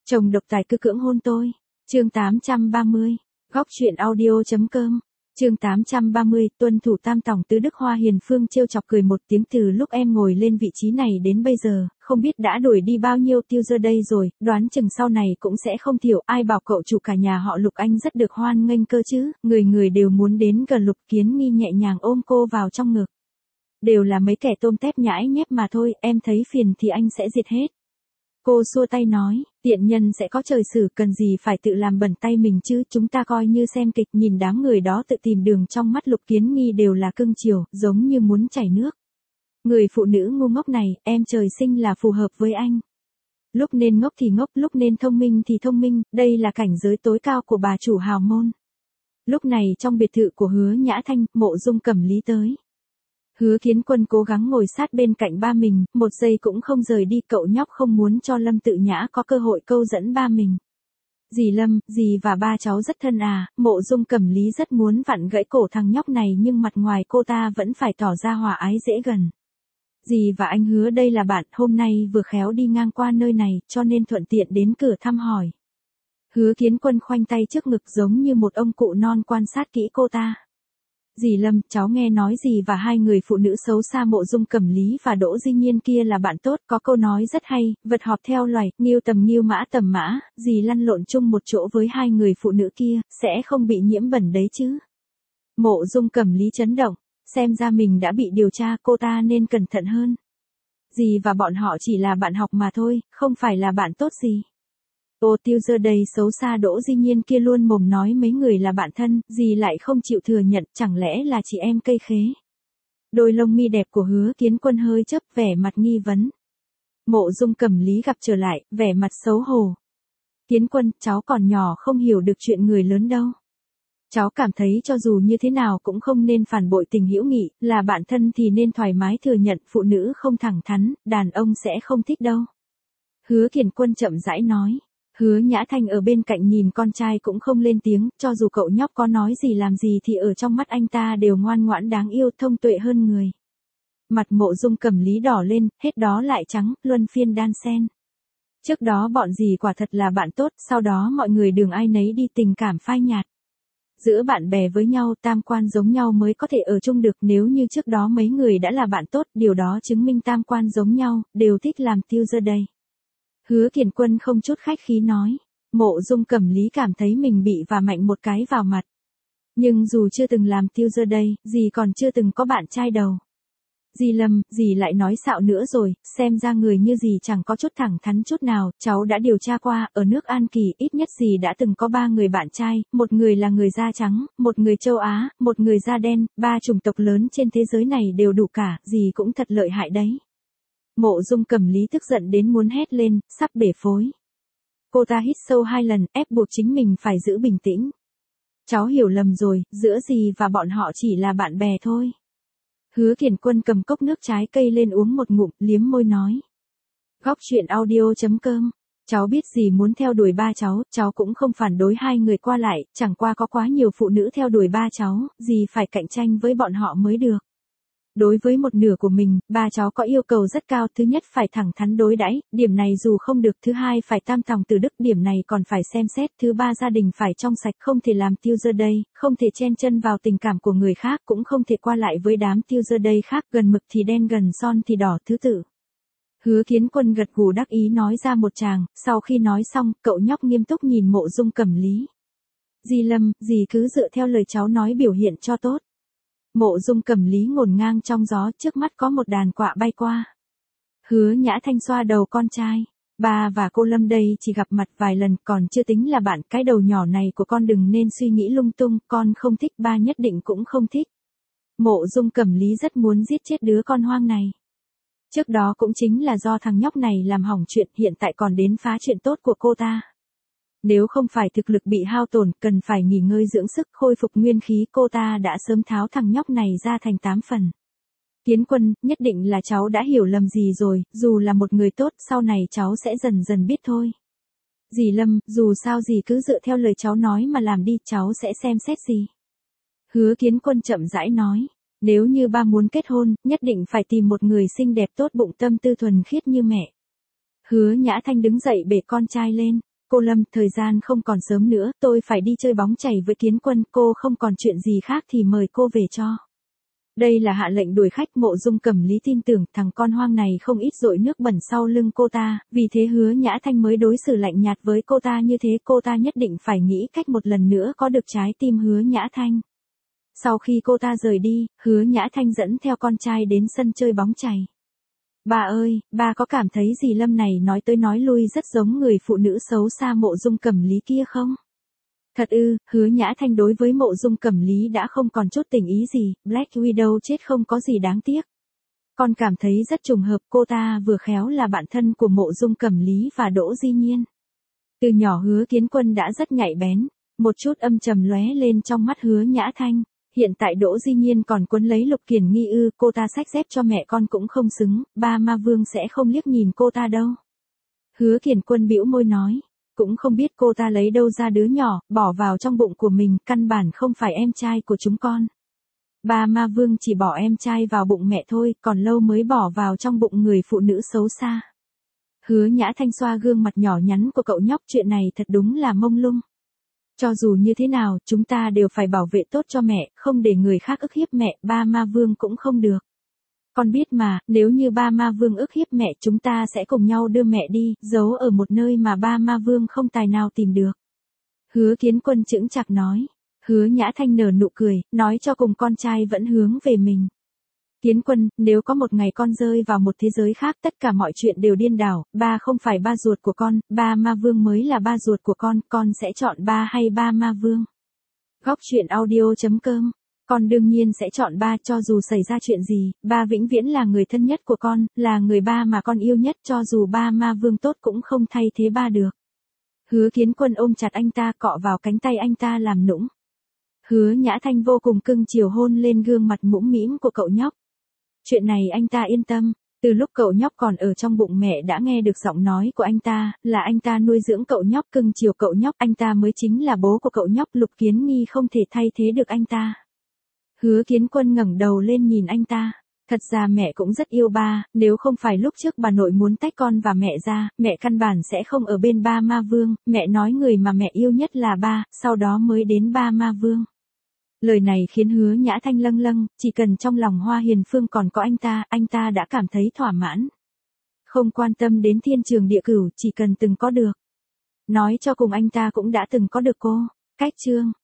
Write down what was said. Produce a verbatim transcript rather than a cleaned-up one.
Chồng độc tài cứ cưỡng hôn tôi. Chương tám trăm ba mươi. Góc truyện audio.com. Chương tám trăm ba mươi, tuân thủ tam tòng tứ đức. Hoa Hiền Phương trêu chọc cười một tiếng, từ lúc em ngồi lên vị trí này đến bây giờ, không biết đã đuổi đi bao nhiêu tiêu giờ đây rồi, đoán chừng sau này cũng sẽ không thiểu. Ai bảo cậu chủ cả nhà họ Lục anh rất được hoan nghênh cơ chứ, người người đều muốn đến gần. Lục Kiến Nghi nhẹ nhàng ôm cô vào trong ngực. Đều là mấy kẻ tôm tép nhãi nhép mà thôi, em thấy phiền thì anh sẽ diệt hết. Cô xua tay nói, tiện nhân sẽ có trời xử, cần gì phải tự làm bẩn tay mình chứ, chúng ta coi như xem kịch. Nhìn đám người đó tự tìm đường, trong mắt Lục Kiến Nghi đều là cưng chiều, giống như muốn chảy nước. Người phụ nữ ngu ngốc này, em trời sinh là phù hợp với anh. Lúc nên ngốc thì ngốc, lúc nên thông minh thì thông minh, đây là cảnh giới tối cao của bà chủ hào môn. Lúc này trong biệt thự của Hứa Nhã Thanh, Mộ Dung Cẩm Lý tới. Hứa Kiến Quân cố gắng ngồi sát bên cạnh ba mình, một giây cũng không rời đi. Cậu nhóc không muốn cho Lâm Tự Nhã có cơ hội câu dẫn ba mình. Dì Lâm, dì và ba cháu rất thân à. Mộ Dung Cẩm Lý rất muốn vặn gãy cổ thằng nhóc này, nhưng mặt ngoài cô ta vẫn phải tỏ ra hòa ái dễ gần. Dì và anh Hứa đây là bạn, hôm nay vừa khéo đi ngang qua nơi này, cho nên thuận tiện đến cửa thăm hỏi. Hứa Kiến Quân khoanh tay trước ngực giống như một ông cụ non quan sát kỹ cô ta. Dì Lâm, cháu nghe nói dì và hai người phụ nữ xấu xa Mộ Dung Cẩm Lý và Đỗ Di Nhiên kia là bạn tốt, có câu nói rất hay, vật họp theo loài, nghiêu tầm nghiêu mã tầm mã, dì lăn lộn chung một chỗ với hai người phụ nữ kia, sẽ không bị nhiễm bẩn đấy chứ. Mộ Dung Cẩm Lý chấn động, xem ra mình đã bị điều tra, cô ta nên cẩn thận hơn. Dì và bọn họ chỉ là bạn học mà thôi, không phải là bạn tốt gì. Ô tiêu giờ đầy xấu xa Đỗ Di Nhiên kia luôn mồm nói mấy người là bạn thân, dì lại không chịu thừa nhận, chẳng lẽ là chị em cây khế. Đôi lông mi đẹp của Hứa Kiến Quân hơi chớp, vẻ mặt nghi vấn. Mộ Dung Cẩm Lý gặp trở lại, vẻ mặt xấu hổ. Kiến Quân, cháu còn nhỏ không hiểu được chuyện người lớn đâu. Cháu cảm thấy cho dù như thế nào cũng không nên phản bội tình hữu nghị, là bạn thân thì nên thoải mái thừa nhận, phụ nữ không thẳng thắn, đàn ông sẽ không thích đâu. Hứa Kiến Quân chậm rãi nói. Hứa Nhã Thanh ở bên cạnh nhìn con trai cũng không lên tiếng, cho dù cậu nhóc có nói gì làm gì thì ở trong mắt anh ta đều ngoan ngoãn đáng yêu, thông tuệ hơn người. Mặt Mộ Dung Cẩm Lý đỏ lên, hết đó lại trắng, luân phiên đan xen. Trước đó bọn dì quả thật là bạn tốt, sau đó mọi người đường ai nấy đi, tình cảm phai nhạt. Giữa bạn bè với nhau, tam quan giống nhau mới có thể ở chung được, nếu như trước đó mấy người đã là bạn tốt, điều đó chứng minh tam quan giống nhau, đều thích làm tiêu giờ đây. Hứa Kiến Quân không chút khách khí nói. Mộ Dung Cẩm Lý cảm thấy mình bị vả mạnh một cái vào mặt. Nhưng dù chưa từng làm tiêu giờ đây, dì còn chưa từng có bạn trai đầu. Dì Lâm, dì lại nói xạo nữa rồi, xem ra người như dì chẳng có chút thẳng thắn chút nào. Cháu đã điều tra qua, ở nước An Kỳ ít nhất dì đã từng có ba người bạn trai, một người là người da trắng, một người châu Á, một người da đen, ba chủng tộc lớn trên thế giới này đều đủ cả, dì cũng thật lợi hại đấy. Mộ Dung Cẩm Lý tức giận đến muốn hét lên, sắp bể phối. Cô ta hít sâu hai lần, ép buộc chính mình phải giữ bình tĩnh. Cháu hiểu lầm rồi, giữa dì và bọn họ chỉ là bạn bè thôi. Hứa Kiến Quân cầm cốc nước trái cây lên uống một ngụm, liếm môi nói. Góc truyện audio.com. Cháu biết dì muốn theo đuổi ba cháu, cháu cũng không phản đối hai người qua lại, chẳng qua có quá nhiều phụ nữ theo đuổi ba cháu, dì phải cạnh tranh với bọn họ mới được. Đối với một nửa của mình, ba cháu có yêu cầu rất cao, thứ nhất phải thẳng thắn đối đãi, điểm này dù không được, thứ hai phải tam tòng từ đức, điểm này còn phải xem xét, thứ ba gia đình phải trong sạch, không thể làm tiêu giờ đây, không thể chen chân vào tình cảm của người khác, cũng không thể qua lại với đám tiêu giờ đây khác, gần mực thì đen gần son thì đỏ, thứ tự. Hứa Kiến Quân gật gù đắc ý nói ra một tràng, sau khi nói xong, cậu nhóc nghiêm túc nhìn Mộ Dung Cẩm Lý. Dì Lâm, dì cứ dựa theo lời cháu nói biểu hiện cho tốt. Mộ Dung Cẩm Lý ngổn ngang trong gió, trước mắt có một đàn quạ bay qua. Hứa Nhã Thanh xoa đầu con trai. Ba và cô Lâm đây chỉ gặp mặt vài lần, còn chưa tính là bạn, cái đầu nhỏ này của con đừng nên suy nghĩ lung tung, con không thích, ba nhất định cũng không thích. Mộ Dung Cẩm Lý rất muốn giết chết đứa con hoang này. Trước đó cũng chính là do thằng nhóc này làm hỏng chuyện, hiện tại còn đến phá chuyện tốt của cô ta. Nếu không phải thực lực bị hao tổn, cần phải nghỉ ngơi dưỡng sức, khôi phục nguyên khí, cô ta đã sớm tháo thằng nhóc này ra thành tám phần. Kiến Quân, nhất định là cháu đã hiểu lầm gì rồi, dù là một người tốt, sau này cháu sẽ dần dần biết thôi. Dì Lâm, dù sao dì cứ dựa theo lời cháu nói mà làm đi, cháu sẽ xem xét gì. Hứa Kiến Quân chậm rãi nói, nếu như ba muốn kết hôn, nhất định phải tìm một người xinh đẹp tốt bụng, tâm tư thuần khiết như mẹ. Hứa Nhã Thanh đứng dậy bế con trai lên. Cô Lâm, thời gian không còn sớm nữa, tôi phải đi chơi bóng chày với Kiến Quân, cô không còn chuyện gì khác thì mời cô về cho. Đây là hạ lệnh đuổi khách. Mộ Dung Cẩm Lý tin tưởng thằng con hoang này không ít dội nước bẩn sau lưng cô ta, vì thế Hứa Nhã Thanh mới đối xử lạnh nhạt với cô ta như thế. Cô ta nhất định phải nghĩ cách một lần nữa có được trái tim Hứa Nhã Thanh. Sau khi cô ta rời đi, Hứa Nhã Thanh dẫn theo con trai đến sân chơi bóng chày. Bà ơi, bà có cảm thấy gì Lâm này nói tới nói lui rất giống người phụ nữ xấu xa Mộ Dung Cẩm Lý kia không? Thật ư, Hứa Nhã Thanh đối với Mộ Dung Cẩm Lý đã không còn chút tình ý gì, Black Widow chết không có gì đáng tiếc. Con cảm thấy rất trùng hợp, cô ta vừa khéo là bạn thân của Mộ Dung Cẩm Lý và Đỗ Di Nhiên. Từ nhỏ Hứa Kiến Quân đã rất nhạy bén, một chút âm trầm lóe lên trong mắt Hứa Nhã Thanh. Hiện tại Đỗ Di Nhiên còn quấn lấy Lục Kiền Nghi ư, cô ta xách dép cho mẹ con cũng không xứng, ba ma vương sẽ không liếc nhìn cô ta đâu. Hứa Kiền Quân bĩu môi nói, cũng không biết cô ta lấy đâu ra đứa nhỏ, bỏ vào trong bụng của mình, căn bản không phải em trai của chúng con. Ba ma vương chỉ bỏ em trai vào bụng mẹ thôi, còn lâu mới bỏ vào trong bụng người phụ nữ xấu xa. Hứa Nhã Thanh xoa gương mặt nhỏ nhắn của cậu nhóc, chuyện này thật đúng là mông lung. Cho dù như thế nào, chúng ta đều phải bảo vệ tốt cho mẹ, không để người khác ức hiếp mẹ, ba ma vương cũng không được. Con biết mà, nếu như ba ma vương ức hiếp mẹ, chúng ta sẽ cùng nhau đưa mẹ đi, giấu ở một nơi mà ba ma vương không tài nào tìm được. Hứa Kiến Quân chững chạc nói. Hứa Nhã Thanh nở nụ cười, nói cho cùng con trai vẫn hướng về mình. Kiến Quân, nếu có một ngày con rơi vào một thế giới khác, tất cả mọi chuyện đều điên đảo, ba không phải ba ruột của con, ba ma vương mới là ba ruột của con, con sẽ chọn ba hay ba ma vương? Góc truyện audio chấm com. Con đương nhiên sẽ chọn ba, cho dù xảy ra chuyện gì, ba vĩnh viễn là người thân nhất của con, là người ba mà con yêu nhất, cho dù ba ma vương tốt cũng không thay thế ba được. Hứa Kiến Quân ôm chặt anh ta, cọ vào cánh tay anh ta làm nũng. Hứa Nhã Thanh vô cùng cưng chiều hôn lên gương mặt mũm mĩm của cậu nhóc. Chuyện này anh ta yên tâm, từ lúc cậu nhóc còn ở trong bụng mẹ đã nghe được giọng nói của anh ta, là anh ta nuôi dưỡng cậu nhóc, cưng chiều cậu nhóc, anh ta mới chính là bố của cậu nhóc, Lục Kiến Nghi không thể thay thế được anh ta. Hứa Kiến Quân ngẩng đầu lên nhìn anh ta, thật ra mẹ cũng rất yêu ba, nếu không phải lúc trước bà nội muốn tách con và mẹ ra, mẹ căn bản sẽ không ở bên ba ma vương, mẹ nói người mà mẹ yêu nhất là ba, sau đó mới đến ba ma vương. Lời này khiến Hứa Nhã Thanh lâng lâng, chỉ cần trong lòng Hoa Hiền Phương còn có anh ta, anh ta đã cảm thấy thỏa mãn. Không quan tâm đến thiên trường địa cửu, chỉ cần từng có được. Nói cho cùng anh ta cũng đã từng có được cô. Cách chương